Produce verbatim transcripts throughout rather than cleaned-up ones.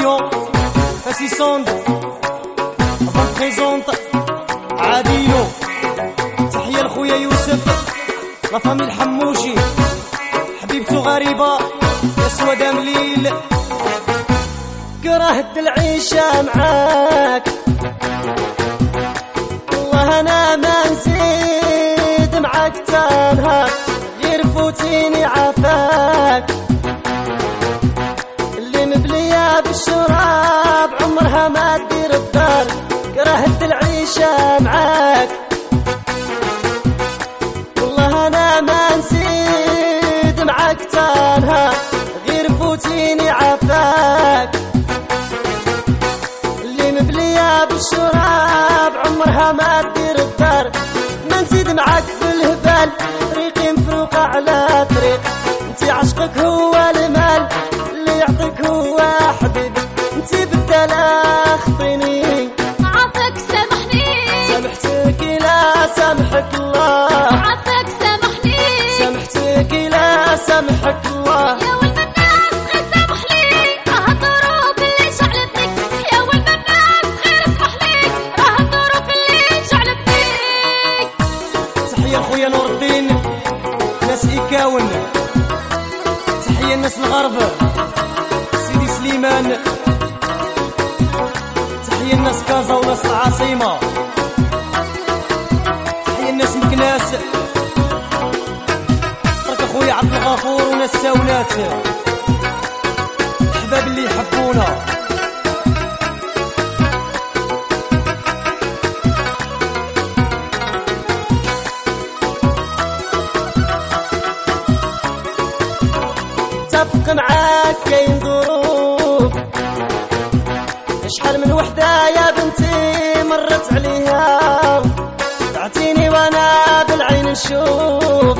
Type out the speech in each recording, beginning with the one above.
برودكسيون فاسي سوند افون بريزونط عادينو. تحية لخويا يوسف لا فامي الحموشي حبيبته غريبة يا سودا مليل. كرهت العيشة معاك والله انا ما نزيد معاك تنهار غير فوتيني عافاك. اللي مبلية بالشراب عمرها ما تدير الدار. كرهت العيشة معاك والله انا ما نزيد معاك تنهار غير فوتيني عافاك. اللي مبلية بالشراب عمرها ما تدير الدار. ما نزيد معاك في الهبال طريقي مفروقة على طريق. انتي عشقك هو المال اللي يعطيك هو حبيبك. انتي بالدلع خطيني عافاك سامحني سامحتك لا سامحك الله. عافاك سامحني سامحتك لا سامحك الله. يا ولد الناس غير سامح لي راه الظروف اللي شعلتك. يا ولد الناس غير اسمح لي راه الظروف اللي شعلتك. تحية لخويا نور الدين ناس إيكاون. تحية الناس الغرب سيدي سليمان. تحية الناس كازا وناس العاصمة. تحية الناس مكناس ترك اخويا عبد الغفور وناس ساونات الحباب اللي يحبونا. اتفق معاك كاين ظروف شحال من وحدة يا بنتي مرت عليها تعطيني وانا بالعين نشوف.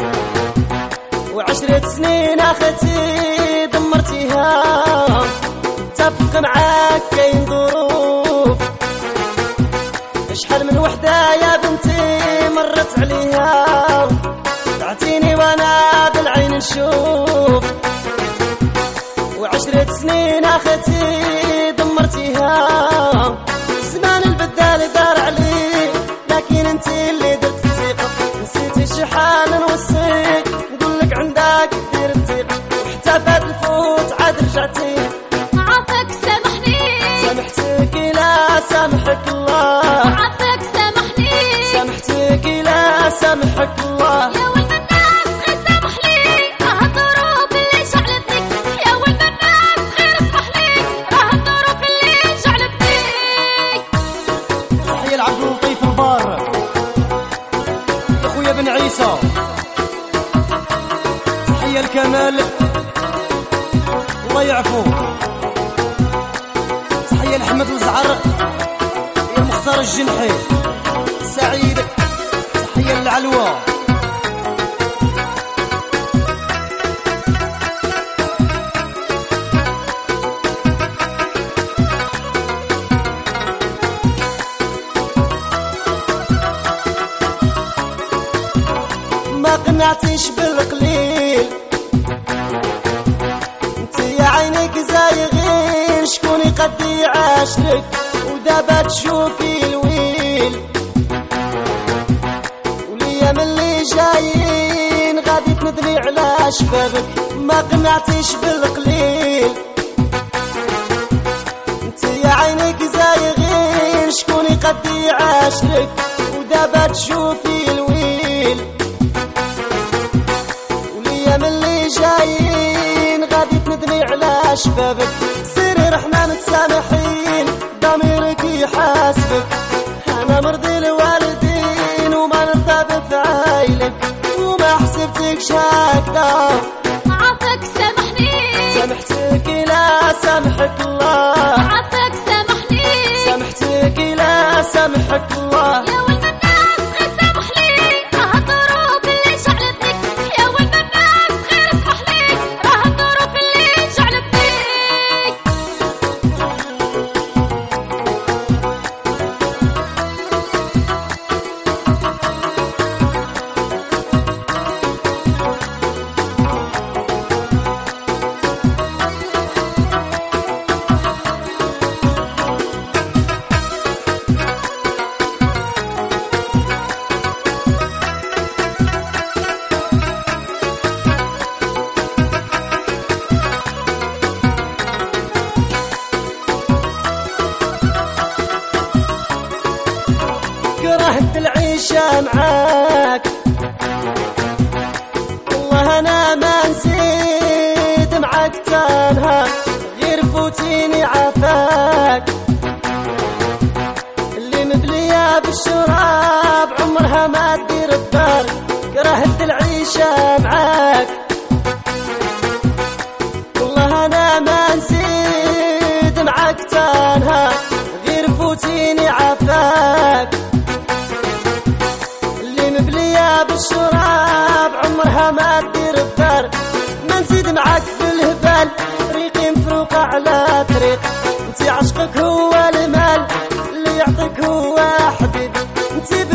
وعشرة سنين اختي دمرتيها. اتفق معاك كاين ظروف شحال من وحدة يا بنتي مرت عليها تعطيني وانا بالعين نشوف. وعشرة سنين اختي دمرتيها. زمان البدال دار عليك لكن انتي اللي درت الثقة. نسيتي شحال نوصيك نقولك عندك دير الثقة. وحتى بعد الفوت عاد رجعتي. عافاك سامحني سامحتك لا سامحك الله. عافاك سامحني سامحتك لا سامحك الله. يا ولد الناس غير سامح لي راه الظروف اللي شعلتك. يا ولد الناس غير اسمح لي راه الظروف اللي شعلتك. تحية لعبد اللطيف البار اخويا بن عيسى. تحية لكمال الله يعفو. تحية لأحمد الزعر يا مختار الجنحي سعيد. تحية للعلوى. ما قنعتيش بالقليل انتي يا عينيك زايغين. شكون يقدي عاشرك ودابا تشوفي الويل. وليا من اللي جايين غادي تندمي على شبابك. ما قنعتيش بالقليل انتي يا عينيك زايغين. شكون يقدي عاشرك ودابا تشوفي الويل. وليا من اللي جايين غادي تندمي على شبابك. سيري رحنا متسامحين ضميرك يحاسبك. انا مرضي الوالدين وما نرضى بفعايلك وما حسبتكش هكذا. عافاك سامحني سامحتك لا سامحك الله. عافاك سامحني سامحتك لا سامحك الله. يا ولد الناس غير سامح لي راه الظروف اللي شعلتك. يا ولد الناس غير اسمح لي راه الظروف اللي شعلتك. العيشة معاك. والله أنا ما نسيت معاك تنهار، غير فوتيني عافاك. اللي مبلية بالشراب عمرها ما تدير الدار، كرهت العيشة معاك. والله أنا ما نسيت معاك تنهار، غير فوتيني عافاك. اللي مبلية بالشراب عمرها ما تدير الدار، ما نزيد معاك في الهبال، ريقي مفروقة على طريق. انتي عشقك هو المال، اللي يعطيك هو حبيب. انتي